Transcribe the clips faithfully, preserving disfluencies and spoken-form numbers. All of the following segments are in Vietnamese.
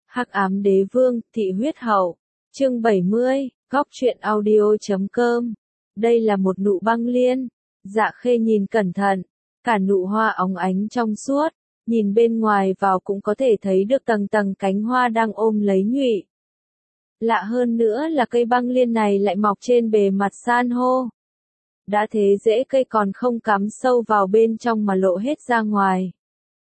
Hắc ám đế vương, thị huyết hậu. Chương bảy mươi, góc truyện audio chấm com. Đây là một nụ băng liên. Dạ Khê nhìn cẩn thận, cả nụ hoa óng ánh trong suốt, nhìn bên ngoài vào cũng có thể thấy được tầng tầng cánh hoa đang ôm lấy nhụy. Lạ hơn nữa là cây băng liên này lại mọc trên bề mặt san hô. Đã thế rễ cây còn không cắm sâu vào bên trong mà lộ hết ra ngoài.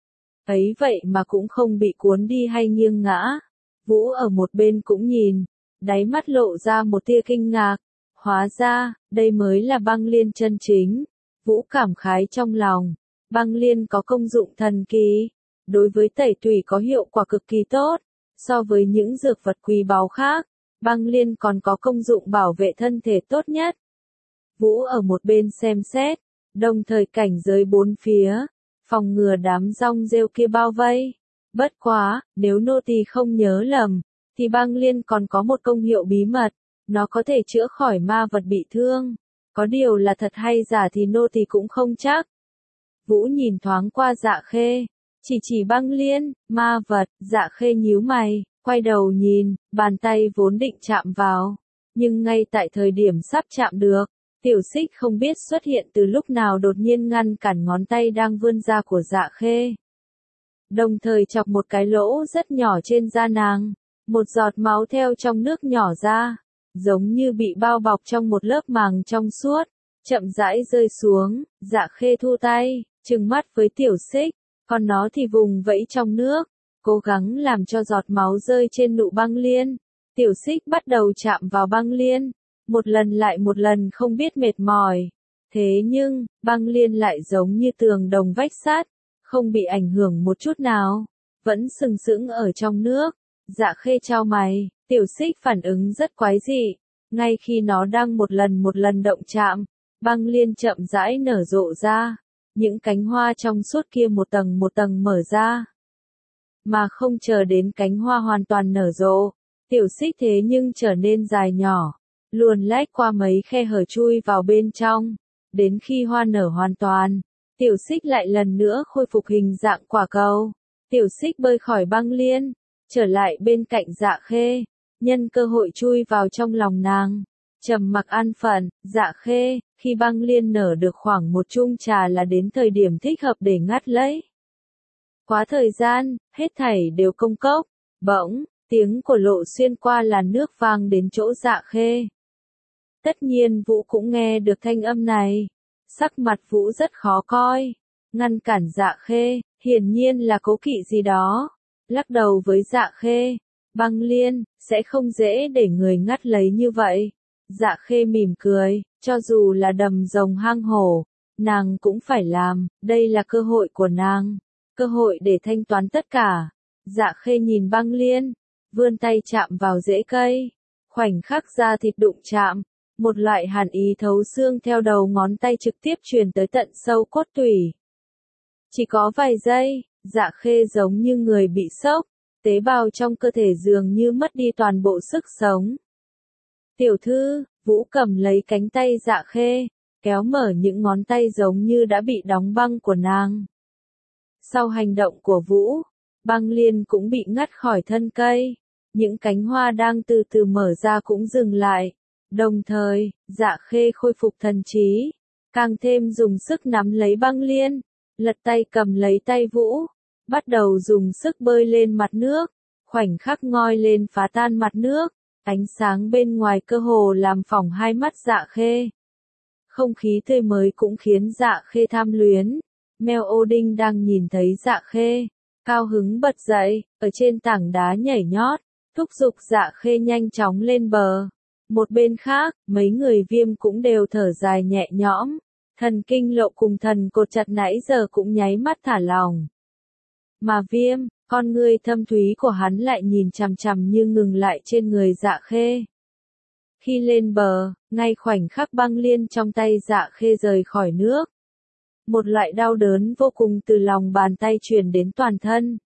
Ấy vậy mà cũng không bị cuốn đi hay nghiêng ngã. Vũ ở một bên cũng nhìn, đáy mắt lộ ra một tia kinh ngạc. Hóa ra, đây mới là băng liên chân chính. Vũ cảm khái trong lòng. Băng liên có công dụng thần kỳ. Đối với tẩy tủy có hiệu quả cực kỳ tốt. So với những dược vật quý báu khác, băng liên còn có công dụng bảo vệ thân thể tốt nhất. Vũ ở một bên xem xét, đồng thời cảnh giới bốn phía, phòng ngừa đám rong rêu kia bao vây. Bất quá, nếu nô tỳ không nhớ lầm, thì băng liên còn có một công hiệu bí mật, nó có thể chữa khỏi ma vật bị thương. Có điều là thật hay giả thì nô tỳ cũng không chắc. Vũ nhìn thoáng qua Dạ Khê, chỉ chỉ băng liên, ma vật. Dạ Khê nhíu mày, quay đầu nhìn, bàn tay vốn định chạm vào, nhưng ngay tại thời điểm sắp chạm được, Tiểu Xích không biết xuất hiện từ lúc nào đột nhiên ngăn cản ngón tay đang vươn ra của Dạ Khê. Đồng thời chọc một cái lỗ rất nhỏ trên da nàng, một giọt máu theo trong nước nhỏ ra, giống như bị bao bọc trong một lớp màng trong suốt, chậm rãi rơi xuống. Dạ Khê thu tay, trừng mắt với Tiểu Xích, còn nó thì vùng vẫy trong nước, cố gắng làm cho giọt máu rơi trên nụ băng liên. Tiểu Xích bắt đầu chạm vào băng liên, một lần lại một lần không biết mệt mỏi. Thế nhưng, băng liên lại giống như tường đồng vách sắt, không bị ảnh hưởng một chút nào, vẫn sừng sững ở trong nước. Dạ Khê chau mày, Tiểu Xích phản ứng rất quái dị. Ngay khi nó đang một lần một lần động chạm, băng liên chậm rãi nở rộ ra, những cánh hoa trong suốt kia một tầng một tầng mở ra. Mà không chờ đến cánh hoa hoàn toàn nở rộ, Tiểu Xích thế nhưng trở nên dài nhỏ, luồn lách qua mấy khe hở chui vào bên trong. Đến khi hoa nở hoàn toàn, Tiểu Xích lại lần nữa khôi phục hình dạng quả cầu. Tiểu Xích bơi khỏi băng liên, trở lại bên cạnh Dạ Khê, nhân cơ hội chui vào trong lòng nàng. Trầm mặc an phận. Dạ Khê, khi băng liên nở được khoảng một chung trà là đến thời điểm thích hợp để ngắt lấy. Quá thời gian, hết thảy đều công cốc. Bỗng, tiếng của Lộ xuyên qua làn nước vang đến chỗ Dạ Khê. Tất nhiên Vũ cũng nghe được thanh âm này. Sắc mặt Vũ rất khó coi. Ngăn cản Dạ Khê, hiển nhiên là cố kỵ gì đó. Lắc đầu với Dạ Khê, băng liên, sẽ không dễ để người ngắt lấy như vậy. Dạ Khê mỉm cười, cho dù là đầm rồng hang hổ, nàng cũng phải làm, đây là cơ hội của nàng. Cơ hội để thanh toán tất cả. Dạ Khê nhìn băng liên, vươn tay chạm vào rễ cây. Khoảnh khắc da thịt đụng chạm, một loại hàn ý thấu xương theo đầu ngón tay trực tiếp truyền tới tận sâu cốt tủy. Chỉ có vài giây, Dạ Khê giống như người bị sốc, tế bào trong cơ thể dường như mất đi toàn bộ sức sống. Tiểu thư, Vũ cầm lấy cánh tay Dạ Khê, kéo mở những ngón tay giống như đã bị đóng băng của nàng. Sau hành động của Vũ, băng liên cũng bị ngắt khỏi thân cây, những cánh hoa đang từ từ mở ra cũng dừng lại. Đồng thời, Dạ Khê khôi phục thần trí, càng thêm dùng sức nắm lấy băng liên, lật tay cầm lấy tay Vũ, bắt đầu dùng sức bơi lên mặt nước, khoảnh khắc ngoi lên phá tan mặt nước, ánh sáng bên ngoài cơ hồ làm phỏng hai mắt Dạ Khê. Không khí tươi mới cũng khiến Dạ Khê tham luyến. Mèo Odin đang nhìn thấy Dạ Khê, cao hứng bật dậy, ở trên tảng đá nhảy nhót, thúc giục Dạ Khê nhanh chóng lên bờ. Một bên khác, mấy người Viêm cũng đều thở dài nhẹ nhõm. Thần Kinh Lộ cùng Thần Cột Chặt nãy giờ cũng nháy mắt thả lỏng. Mà Viêm, con ngươi thâm thúy của hắn lại nhìn chằm chằm như ngừng lại trên người Dạ Khê. Khi lên bờ, ngay khoảnh khắc băng liên trong tay Dạ Khê rời khỏi nước, một loại đau đớn vô cùng từ lòng bàn tay truyền đến toàn thân.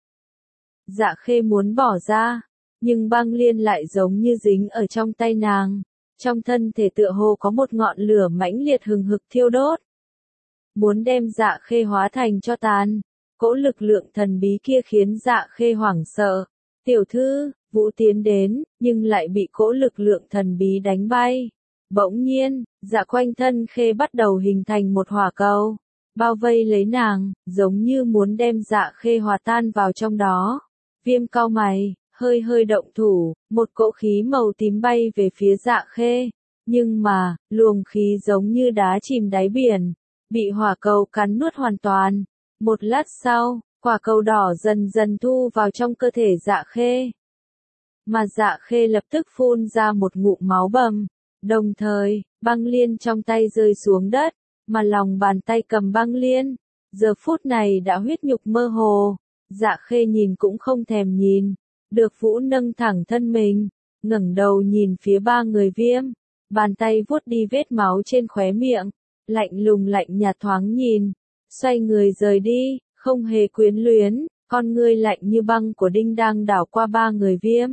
Dạ Khê muốn bỏ ra, nhưng băng liên lại giống như dính ở trong tay nàng. Trong thân thể tựa hồ có một ngọn lửa mãnh liệt hừng hực thiêu đốt, muốn đem Dạ Khê hóa thành tro tàn. Cỗ lực lượng thần bí kia khiến Dạ Khê hoảng sợ, Tiểu thư, Vũ tiến đến, nhưng lại bị cỗ lực lượng thần bí đánh bay. Bỗng nhiên, dạ quanh thân khê bắt đầu hình thành một hỏa cầu, bao vây lấy nàng, giống như muốn đem dạ khê hòa tan vào trong đó. Viêm cau mày, hơi hơi động thủ, một cỗ khí màu tím bay về phía dạ khê. Nhưng mà, luồng khí giống như đá chìm đáy biển, bị hỏa cầu cắn nuốt hoàn toàn. Một lát sau, quả cầu đỏ dần dần thu vào trong cơ thể dạ khê. Mà dạ khê lập tức phun ra một ngụm máu bầm. Đồng thời, băng liên trong tay rơi xuống đất, mà lòng bàn tay cầm băng liên. Giờ phút này đã huyết nhục mơ hồ. Dạ khê nhìn cũng không thèm nhìn. Được Vũ nâng thẳng thân mình, ngẩng đầu nhìn phía ba người Viêm. Bàn tay vuốt đi vết máu trên khóe miệng, lạnh lùng lạnh nhạt thoáng nhìn, xoay người rời đi, không hề quyến luyến, con ngươi lạnh như băng của Đinh đang đảo qua ba người Viêm.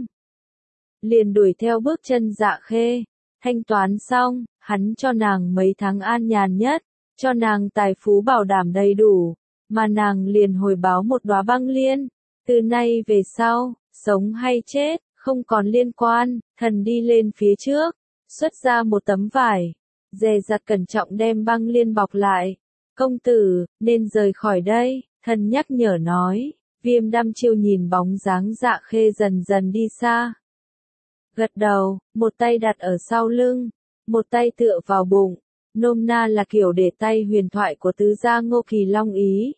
Liền đuổi theo bước chân Dạ khê, thanh toán xong, hắn cho nàng mấy tháng an nhàn nhất, cho nàng tài phú bảo đảm đầy đủ, mà nàng liền hồi báo một đóa băng liên, từ nay về sau, sống hay chết, không còn liên quan, thần đi lên phía trước. Xuất ra một tấm vải, dè dặt cẩn trọng đem băng liên bọc lại. Công tử, nên rời khỏi đây, thần nhắc nhở nói. Viêm đăm chiêu nhìn bóng dáng Dạ khê dần dần đi xa. Gật đầu, một tay đặt ở sau lưng, một tay tựa vào bụng, nôm na là kiểu để tay huyền thoại của tứ gia Ngô Kỳ Long ý.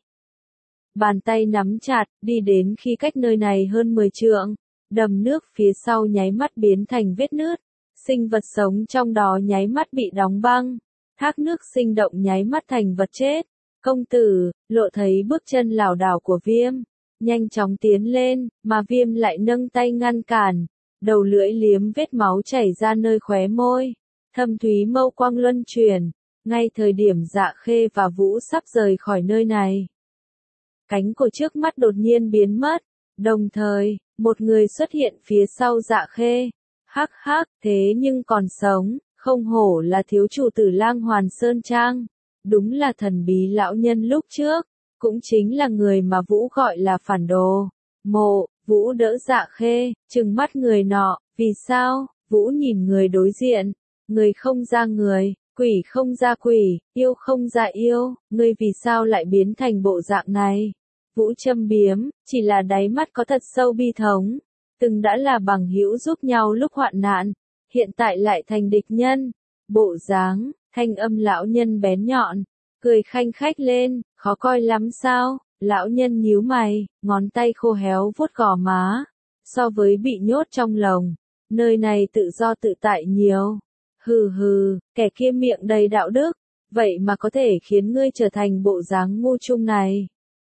Bàn tay nắm chặt, đi đến khi cách nơi này hơn mười trượng, đầm nước phía sau nháy mắt biến thành vết nứt. Sinh vật sống trong đó nháy mắt bị đóng băng, thác nước sinh động nháy mắt thành vật chết. Công tử, lộ thấy bước chân lảo đảo của Viêm, nhanh chóng tiến lên, mà Viêm lại nâng tay ngăn cản, đầu lưỡi liếm vết máu chảy ra nơi khóe môi, thâm thúy mâu quang luân chuyển, ngay thời điểm Dạ khê và Vũ sắp rời khỏi nơi này. Cánh của trước mắt đột nhiên biến mất, đồng thời, một người xuất hiện phía sau Dạ khê. Hắc hắc, thế nhưng còn sống, không hổ là thiếu chủ Tử Lang Hoàn Sơn Trang. Đúng là thần bí lão nhân lúc trước, cũng chính là người mà Vũ gọi là phản đồ. Mộ, Vũ đỡ Dạ khê, trừng mắt người nọ, vì sao? Vũ nhìn người đối diện, người không ra người, quỷ không ra quỷ, yêu không ra yêu, ngươi vì sao lại biến thành bộ dạng này? Vũ châm biếm, chỉ là đáy mắt có thật sâu bi thống. Từng đã là bằng hữu giúp nhau lúc hoạn nạn, hiện tại lại thành địch nhân. Bộ dáng, thanh âm lão nhân bén nhọn, cười khanh khách lên, khó coi lắm sao? Lão nhân nhíu mày, ngón tay khô héo vuốt gò má. So với bị nhốt trong lồng, nơi này tự do tự tại nhiều. Hừ hừ, kẻ kia miệng đầy đạo đức, vậy mà có thể khiến ngươi trở thành bộ dáng ngu chung này.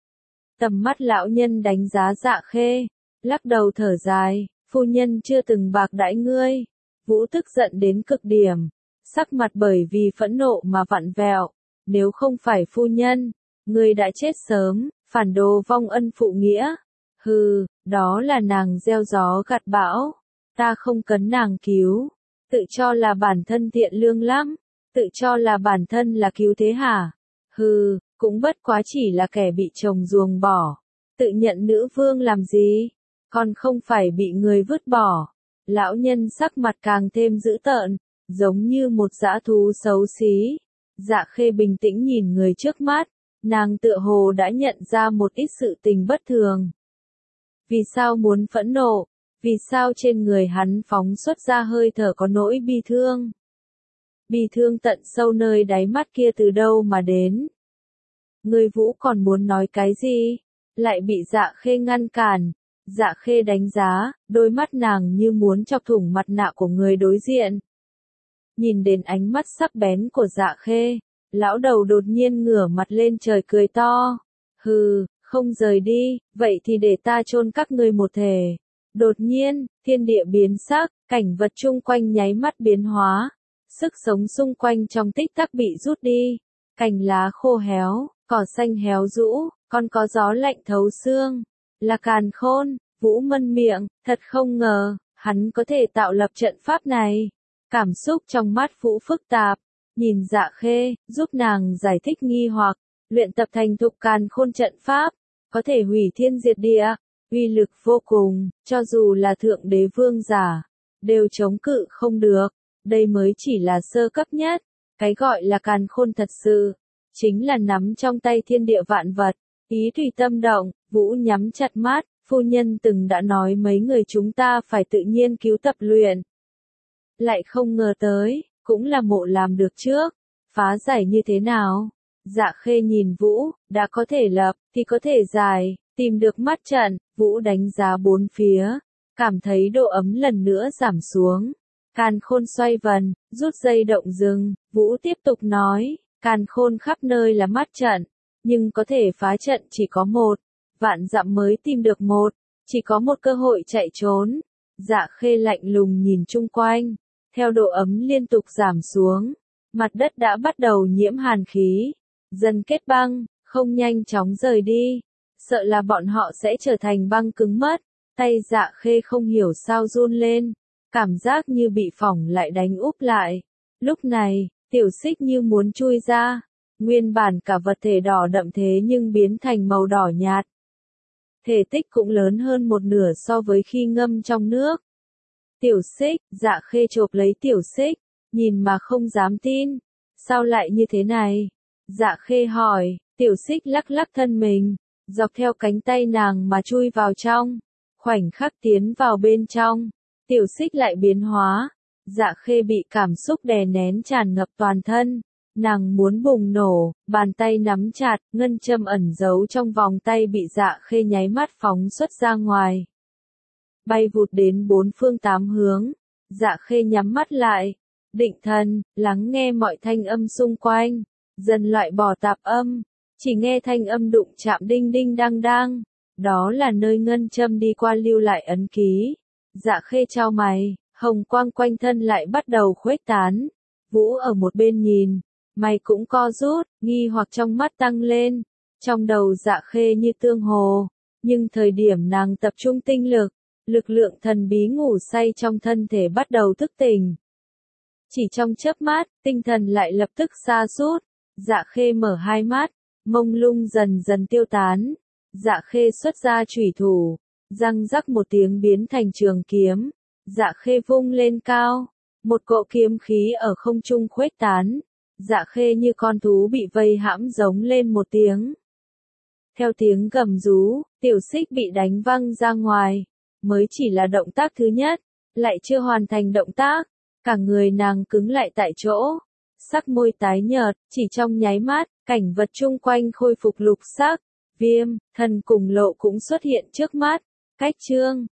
Tầm mắt lão nhân đánh giá Dạ khê. Lắc đầu thở dài, phu nhân chưa từng bạc đãi ngươi. Vũ tức giận đến cực điểm, sắc mặt bởi vì phẫn nộ mà vặn vẹo. Nếu không phải phu nhân, ngươi đã chết sớm, phản đồ vong ân phụ nghĩa. Hừ, đó là nàng gieo gió gặt bão. Ta không cần nàng cứu. Tự cho là bản thân thiện lương lắm. Tự cho là bản thân là cứu thế hả? Hừ, cũng bất quá chỉ là kẻ bị chồng ruồng bỏ. Tự nhận nữ vương làm gì? Còn không phải bị người vứt bỏ. Lão nhân sắc mặt càng thêm dữ tợn, giống như một dã thú xấu xí. Dạ khê bình tĩnh nhìn người trước mắt, nàng tựa hồ đã nhận ra một ít sự tình bất thường. Vì sao muốn phẫn nộ? Vì sao trên người hắn phóng xuất ra hơi thở có nỗi bi thương? Bi thương tận sâu nơi đáy mắt kia từ đâu mà đến? Người Vũ còn muốn nói cái gì? Lại bị Dạ khê ngăn cản. Dạ khê đánh giá, đôi mắt nàng như muốn chọc thủng mặt nạ của người đối diện. Nhìn đến ánh mắt sắc bén của Dạ khê, lão đầu đột nhiên ngửa mặt lên trời cười to. Hừ, không rời đi, vậy thì để ta chôn các ngươi một thể. Đột nhiên, thiên địa biến sắc, cảnh vật chung quanh nháy mắt biến hóa. Sức sống xung quanh trong tích tắc bị rút đi. Cành lá khô héo, cỏ xanh héo rũ, còn có gió lạnh thấu xương. Là càn khôn, Vũ mân miệng, thật không ngờ, hắn có thể tạo lập trận pháp này. Cảm xúc trong mắt Vũ phức tạp, nhìn Dạ khê, giúp nàng giải thích nghi hoặc, luyện tập thành thục càn khôn trận pháp, có thể hủy thiên diệt địa, uy lực vô cùng, cho dù là thượng đế vương giả, đều chống cự không được. Đây mới chỉ là sơ cấp nhất, cái gọi là càn khôn thật sự, chính là nắm trong tay thiên địa vạn vật, ý tùy tâm động. Vũ nhắm chặt mắt, phu nhân từng đã nói mấy người chúng ta phải tự nhiên cứu tập luyện. Lại không ngờ tới, cũng là mộ làm được trước, phá giải như thế nào? Dạ Khê nhìn Vũ, đã có thể lập, thì có thể giải, tìm được mắt trận. Vũ đánh giá bốn phía, cảm thấy độ ấm lần nữa giảm xuống. Càn khôn xoay vần, rút dây động dừng, Vũ tiếp tục nói, càn khôn khắp nơi là mắt trận, nhưng có thể phá trận chỉ có một, vạn dặm mới tìm được một, chỉ có một cơ hội chạy trốn. Dạ Khê lạnh lùng nhìn chung quanh, theo độ ấm liên tục giảm xuống, mặt đất đã bắt đầu nhiễm hàn khí, dần kết băng, không nhanh chóng rời đi, sợ là bọn họ sẽ trở thành băng cứng mất. Tay Dạ Khê không hiểu sao run lên, cảm giác như bị phỏng lại đánh úp lại. Lúc này, tiểu xích như muốn chui ra, nguyên bản cả vật thể đỏ đậm thế nhưng biến thành màu đỏ nhạt. Thể tích cũng lớn hơn một nửa so với khi ngâm trong nước. Tiểu xích, Dạ Khê chộp lấy tiểu xích, nhìn mà không dám tin. Sao lại như thế này? Dạ Khê hỏi, tiểu xích lắc lắc thân mình, dọc theo cánh tay nàng mà chui vào trong. Khoảnh khắc tiến vào bên trong, tiểu xích lại biến hóa. Dạ Khê bị cảm xúc đè nén tràn ngập toàn thân. Nàng muốn bùng nổ, bàn tay nắm chặt, ngân châm ẩn giấu trong vòng tay bị Dạ Khê nháy mắt phóng xuất ra ngoài. Bay vụt đến bốn phương tám hướng. Dạ Khê nhắm mắt lại, định thần, lắng nghe mọi thanh âm xung quanh, dần loại bỏ tạp âm, chỉ nghe thanh âm đụng chạm đinh đinh đang đang. Đó là nơi ngân châm đi qua lưu lại ấn ký. Dạ Khê chau mày, hồng quang quanh thân lại bắt đầu khuếch tán. Vũ ở một bên nhìn, mày cũng co rút, nghi hoặc trong mắt tăng lên. Trong đầu Dạ Khê như tương hồ, nhưng thời điểm nàng tập trung tinh lực, lực lượng thần bí ngủ say trong thân thể bắt đầu thức tỉnh. Chỉ trong chớp mắt, tinh thần lại lập tức sa sút. Dạ Khê mở hai mắt, mông lung dần dần tiêu tán. Dạ Khê xuất ra chủy thủ, răng rắc một tiếng biến thành trường kiếm. Dạ Khê vung lên cao, một cỗ kiếm khí ở không trung khuếch tán. Dạ Khê như con thú bị vây hãm giống lên một tiếng. Theo tiếng gầm rú, tiểu xích bị đánh văng ra ngoài. Mới chỉ là động tác thứ nhất, lại chưa hoàn thành động tác, cả người nàng cứng lại tại chỗ. Sắc môi tái nhợt, chỉ trong nháy mắt, cảnh vật chung quanh khôi phục lục sắc. Viêm, thần cùng lộ cũng xuất hiện trước mắt. Cách chương